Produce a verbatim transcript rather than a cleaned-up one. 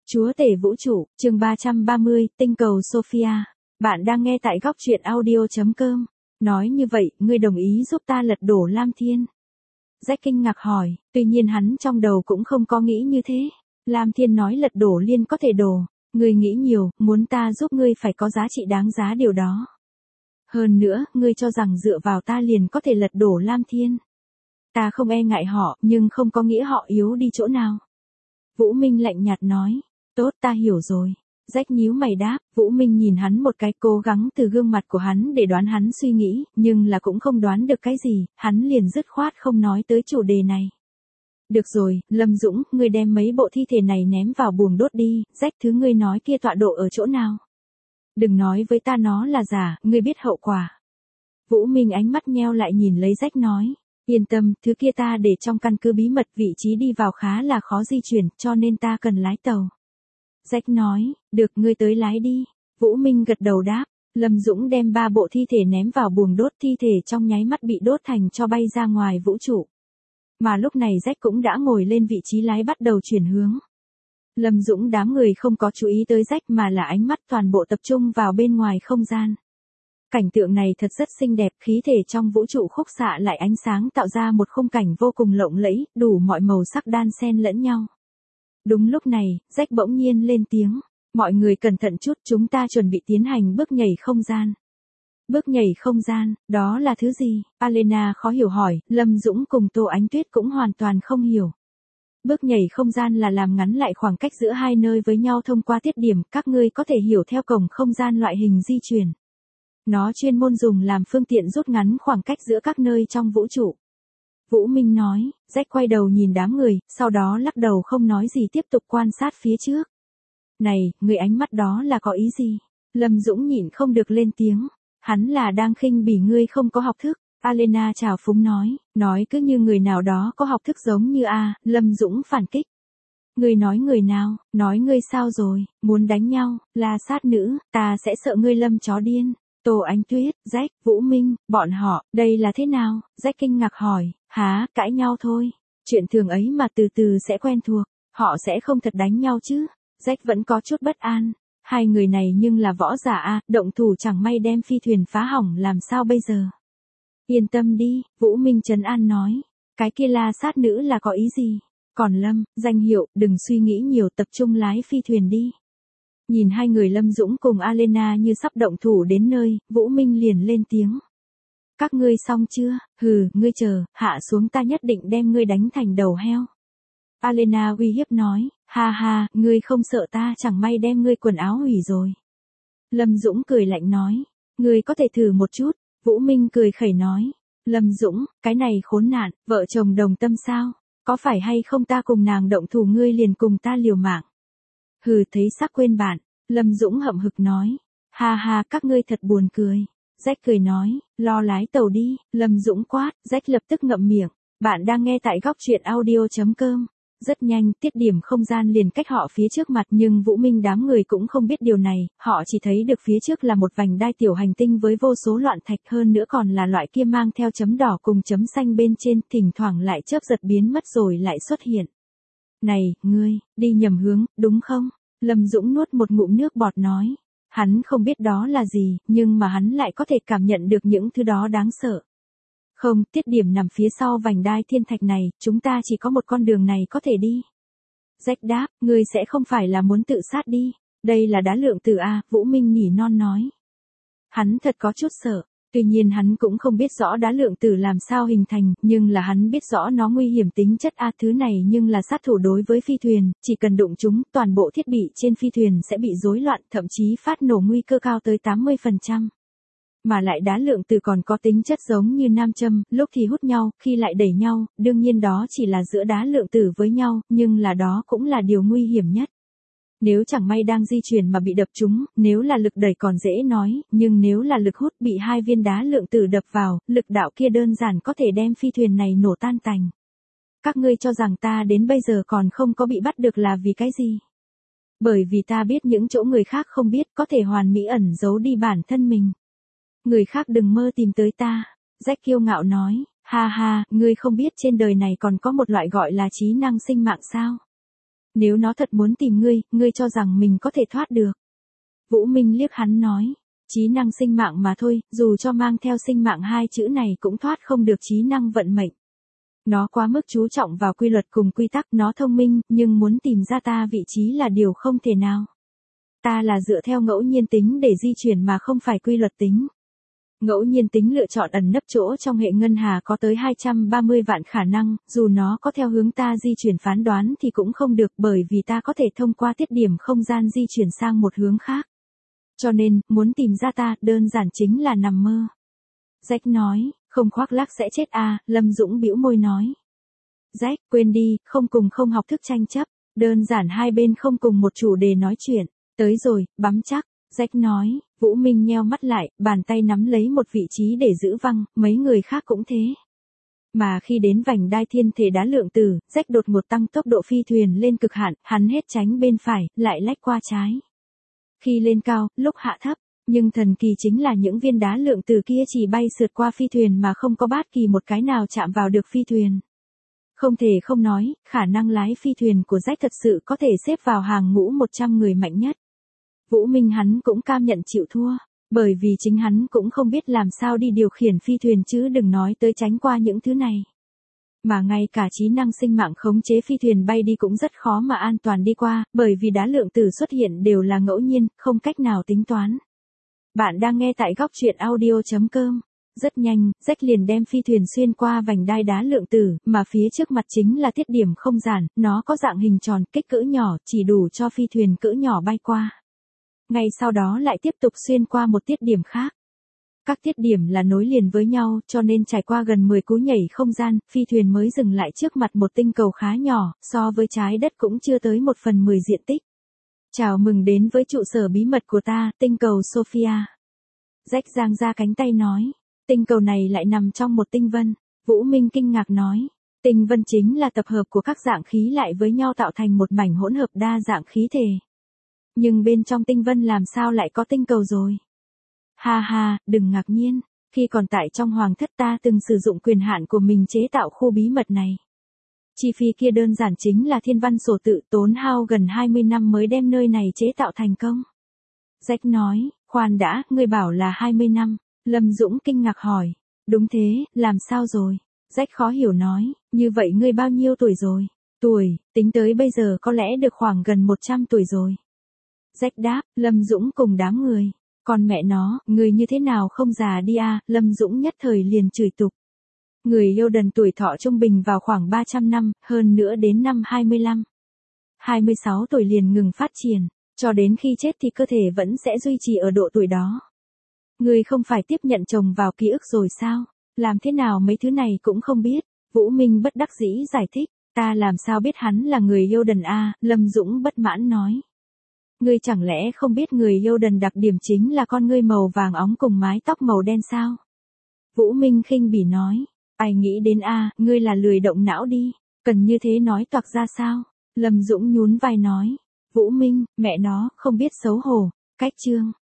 Chúa tể vũ trụ, chương ba trăm ba mươi, tinh cầu Sophia. Bạn đang nghe tại góc truyện audio chấm com. Nói như vậy, ngươi đồng ý giúp ta lật đổ Lam Thiên? Jack kinh ngạc hỏi, tuy nhiên hắn trong đầu cũng không có nghĩ như thế. Lam Thiên nói lật đổ liền có thể đổ. Ngươi nghĩ nhiều, muốn ta giúp ngươi phải có giá trị đáng giá điều đó. Hơn nữa, ngươi cho rằng dựa vào ta liền có thể lật đổ Lam Thiên. Ta không e ngại họ, nhưng không có nghĩa họ yếu đi chỗ nào. Vũ Minh lạnh nhạt nói. Tốt, ta hiểu rồi. Jack nhíu mày đáp. Vũ Minh nhìn hắn một cái, cố gắng từ gương mặt của hắn để đoán hắn suy nghĩ, nhưng là cũng không đoán được cái gì, hắn liền dứt khoát không nói tới chủ đề này. Được rồi, Lâm Dũng, ngươi đem mấy bộ thi thể này ném vào buồng đốt đi. Jack, thứ ngươi nói kia tọa độ ở chỗ nào? Đừng nói với ta nó là giả, ngươi biết hậu quả. Vũ Minh ánh mắt nheo lại nhìn lấy Jack nói. Yên tâm, thứ kia ta để trong căn cứ bí mật, vị trí đi vào khá là khó di chuyển, cho nên ta cần lái tàu. Jack nói, được, ngươi tới lái đi. Vũ Minh gật đầu đáp. Lâm Dũng đem ba bộ thi thể ném vào buồng đốt, thi thể trong nháy mắt bị đốt thành tro bay ra ngoài vũ trụ. Mà lúc này Jack cũng đã ngồi lên vị trí lái bắt đầu chuyển hướng. Lâm Dũng đám người không có chú ý tới Jack mà là ánh mắt toàn bộ tập trung vào bên ngoài không gian. Cảnh tượng này thật rất xinh đẹp, khí thể trong vũ trụ khúc xạ lại ánh sáng tạo ra một khung cảnh vô cùng lộng lẫy, đủ mọi màu sắc đan xen lẫn nhau. Đúng lúc này, Jack bỗng nhiên lên tiếng. Mọi người cẩn thận chút, chúng ta chuẩn bị tiến hành bước nhảy không gian. Bước nhảy không gian, đó là thứ gì? Alena khó hiểu hỏi, Lâm Dũng cùng Tô Ánh Tuyết cũng hoàn toàn không hiểu. Bước nhảy không gian là làm ngắn lại khoảng cách giữa hai nơi với nhau thông qua tiết điểm, các ngươi có thể hiểu theo cổng không gian loại hình di chuyển. Nó chuyên môn dùng làm phương tiện rút ngắn khoảng cách giữa các nơi trong vũ trụ. Vũ Minh nói. Jack quay đầu nhìn đám người, sau đó lắc đầu không nói gì tiếp tục quan sát phía trước. Này, người ánh mắt đó là có ý gì? Lâm Dũng nhịn không được lên tiếng. Hắn là đang khinh bỉ ngươi không có học thức. Alena trào phúng nói, nói cứ như người nào đó có học thức giống như a. Lâm Dũng phản kích. Ngươi nói người nào, nói ngươi sao rồi, muốn đánh nhau, là sát nữ, ta sẽ sợ ngươi Lâm chó điên. Tô Ánh Tuyết, Jack, Vũ Minh, bọn họ, đây là thế nào? Jack kinh ngạc hỏi, hả, cãi nhau thôi. Chuyện thường ấy mà từ từ sẽ quen thuộc, họ sẽ không thật đánh nhau chứ. Jack vẫn có chút bất an. Hai người này nhưng là võ giả a, động thủ chẳng may đem phi thuyền phá hỏng làm sao bây giờ? Yên tâm đi, Vũ Minh trấn an nói. Cái kia la sát nữ là có ý gì? Còn Lâm, danh hiệu, đừng suy nghĩ nhiều, tập trung lái phi thuyền đi. Nhìn hai người Lâm Dũng cùng Alena như sắp động thủ đến nơi, Vũ Minh liền lên tiếng. Các ngươi xong chưa? Hừ, ngươi chờ, hạ xuống ta nhất định đem ngươi đánh thành đầu heo. Alena uy hiếp nói, ha ha, ngươi không sợ ta chẳng may đem ngươi quần áo hủy rồi. Lâm Dũng cười lạnh nói, ngươi có thể thử một chút. Vũ Minh cười khẩy nói, Lâm Dũng, cái này khốn nạn, vợ chồng đồng tâm sao? Có phải hay không ta cùng nàng động thủ ngươi liền cùng ta liều mạng? Hừ, thấy sắc quên bạn. Lâm Dũng hậm hực nói. Ha ha, các ngươi thật buồn cười. Jack cười nói, lo lái tàu đi. Lâm Dũng quát. Jack lập tức ngậm miệng. Bạn đang nghe tại góc truyện audio chấm com. Rất nhanh, tiết điểm không gian liền cách họ phía trước mặt, nhưng Vũ Minh đám người cũng không biết điều này, họ chỉ thấy được phía trước là một vành đai tiểu hành tinh với vô số loạn thạch, hơn nữa còn là loại kia mang theo chấm đỏ cùng chấm xanh bên trên, thỉnh thoảng lại chớp giật biến mất rồi lại xuất hiện. Này, ngươi, đi nhầm hướng, đúng không? Lâm Dũng nuốt một ngụm nước bọt nói. Hắn không biết đó là gì, nhưng mà hắn lại có thể cảm nhận được những thứ đó đáng sợ. Không, tiết điểm nằm phía sau vành đai thiên thạch này, chúng ta chỉ có một con đường này có thể đi. Jack đáp, ngươi sẽ không phải là muốn tự sát đi. Đây là đá lượng tử a, Vũ Minh nhỉ non nói. Hắn thật có chút sợ. Tuy nhiên hắn cũng không biết rõ đá lượng tử làm sao hình thành, nhưng là hắn biết rõ nó nguy hiểm tính chất a, thứ này nhưng là sát thủ đối với phi thuyền, chỉ cần đụng chúng, toàn bộ thiết bị trên phi thuyền sẽ bị rối loạn, thậm chí phát nổ nguy cơ cao tới tám mươi phần trăm. Mà lại đá lượng tử còn có tính chất giống như nam châm, lúc thì hút nhau, khi lại đẩy nhau, đương nhiên đó chỉ là giữa đá lượng tử với nhau, nhưng là đó cũng là điều nguy hiểm nhất. Nếu chẳng may đang di chuyển mà bị đập trúng, nếu là lực đẩy còn dễ nói, nhưng nếu là lực hút bị hai viên đá lượng tử đập vào, lực đạo kia đơn giản có thể đem phi thuyền này nổ tan tành. Các ngươi cho rằng ta đến bây giờ còn không có bị bắt được là vì cái gì? Bởi vì ta biết những chỗ người khác không biết, có thể hoàn mỹ ẩn giấu đi bản thân mình. Người khác đừng mơ tìm tới ta. Jack kiêu ngạo nói, ha ha, ngươi không biết trên đời này còn có một loại gọi là trí năng sinh mạng sao? Nếu nó thật muốn tìm ngươi, ngươi cho rằng mình có thể thoát được. Vũ Minh liếc hắn nói. Trí năng sinh mạng mà thôi, dù cho mang theo sinh mạng hai chữ này cũng thoát không được trí năng vận mệnh. Nó quá mức chú trọng vào quy luật cùng quy tắc, nó thông minh, nhưng muốn tìm ra ta vị trí là điều không thể nào. Ta là dựa theo ngẫu nhiên tính để di chuyển mà không phải quy luật tính. Ngẫu nhiên tính lựa chọn ẩn nấp chỗ trong hệ ngân hà có tới hai trăm ba mươi vạn khả năng, dù nó có theo hướng ta di chuyển phán đoán thì cũng không được bởi vì ta có thể thông qua tiết điểm không gian di chuyển sang một hướng khác. Cho nên, muốn tìm ra ta, đơn giản chính là nằm mơ. Jack nói, không khoác lác sẽ chết à, Lâm Dũng bĩu môi nói. Jack, quên đi, không cùng không học thức tranh chấp, đơn giản hai bên không cùng một chủ đề nói chuyện, tới rồi, bắm chắc, Jack nói, Vũ Minh nheo mắt lại, bàn tay nắm lấy một vị trí để giữ văng, mấy người khác cũng thế. Mà khi đến vành đai thiên thể đá lượng tử, Jack đột ngột tăng tốc độ phi thuyền lên cực hạn, hắn hết tránh bên phải, lại lách qua trái. Khi lên cao, lúc hạ thấp, nhưng thần kỳ chính là những viên đá lượng tử kia chỉ bay sượt qua phi thuyền mà không có bất kỳ một cái nào chạm vào được phi thuyền. Không thể không nói, khả năng lái phi thuyền của Jack thật sự có thể xếp vào hàng ngũ một trăm người mạnh nhất. Vũ Minh hắn cũng cam nhận chịu thua, bởi vì chính hắn cũng không biết làm sao đi điều khiển phi thuyền chứ đừng nói tới tránh qua những thứ này. Mà ngay cả trí năng sinh mạng khống chế phi thuyền bay đi cũng rất khó mà an toàn đi qua, bởi vì đá lượng tử xuất hiện đều là ngẫu nhiên, không cách nào tính toán. Bạn đang nghe tại góc truyện audio chấm com. Rất nhanh, Jack liền đem phi thuyền xuyên qua vành đai đá lượng tử, mà phía trước mặt chính là tiết điểm không gian, nó có dạng hình tròn, kích cỡ nhỏ, chỉ đủ cho phi thuyền cỡ nhỏ bay qua. Ngay sau đó lại tiếp tục xuyên qua một tiết điểm khác. Các tiết điểm là nối liền với nhau, cho nên trải qua gần mười cú nhảy không gian, phi thuyền mới dừng lại trước mặt một tinh cầu khá nhỏ, so với trái đất cũng chưa tới một phần mười diện tích. Chào mừng đến với trụ sở bí mật của ta, tinh cầu Sophia. Jack giang ra cánh tay nói, tinh cầu này lại nằm trong một tinh vân. Vũ Minh kinh ngạc nói, tinh vân chính là tập hợp của các dạng khí lại với nhau tạo thành một mảnh hỗn hợp đa dạng khí thể. Nhưng bên trong tinh vân làm sao lại có tinh cầu rồi? Ha ha, đừng ngạc nhiên, khi còn tại trong hoàng thất ta từng sử dụng quyền hạn của mình chế tạo khu bí mật này. Chi phí kia đơn giản chính là thiên văn sổ tự, tốn hao gần hai mươi năm mới đem nơi này chế tạo thành công. Jack nói, khoan đã, ngươi bảo là hai mươi năm, Lâm Dũng kinh ngạc hỏi, đúng thế, làm sao rồi? Jack khó hiểu nói, như vậy ngươi bao nhiêu tuổi rồi? Tuổi, tính tới bây giờ có lẽ được khoảng gần một trăm tuổi rồi. Jack đáp, Lâm Dũng cùng đám người. Còn mẹ nó, người như thế nào không già đi à, Lâm Dũng nhất thời liền chửi tục. Người yêu đần tuổi thọ trung bình vào khoảng ba trăm năm, hơn nữa đến năm hai mươi lăm. hai mươi sáu tuổi liền ngừng phát triển, cho đến khi chết thì cơ thể vẫn sẽ duy trì ở độ tuổi đó. Người không phải tiếp nhận chồng vào ký ức rồi sao? Làm thế nào mấy thứ này cũng không biết. Vũ Minh bất đắc dĩ giải thích, ta làm sao biết hắn là người yêu đần à, Lâm Dũng bất mãn nói. Ngươi chẳng lẽ không biết người yêu đần đặc điểm chính là con ngươi màu vàng óng cùng mái tóc màu đen sao? Vũ Minh khinh bỉ nói, ai nghĩ đến a, à, ngươi là lười động não đi, cần như thế nói toạc ra sao? Lâm Dũng nhún vai nói, Vũ Minh, mẹ nó, không biết xấu hổ, cách chương.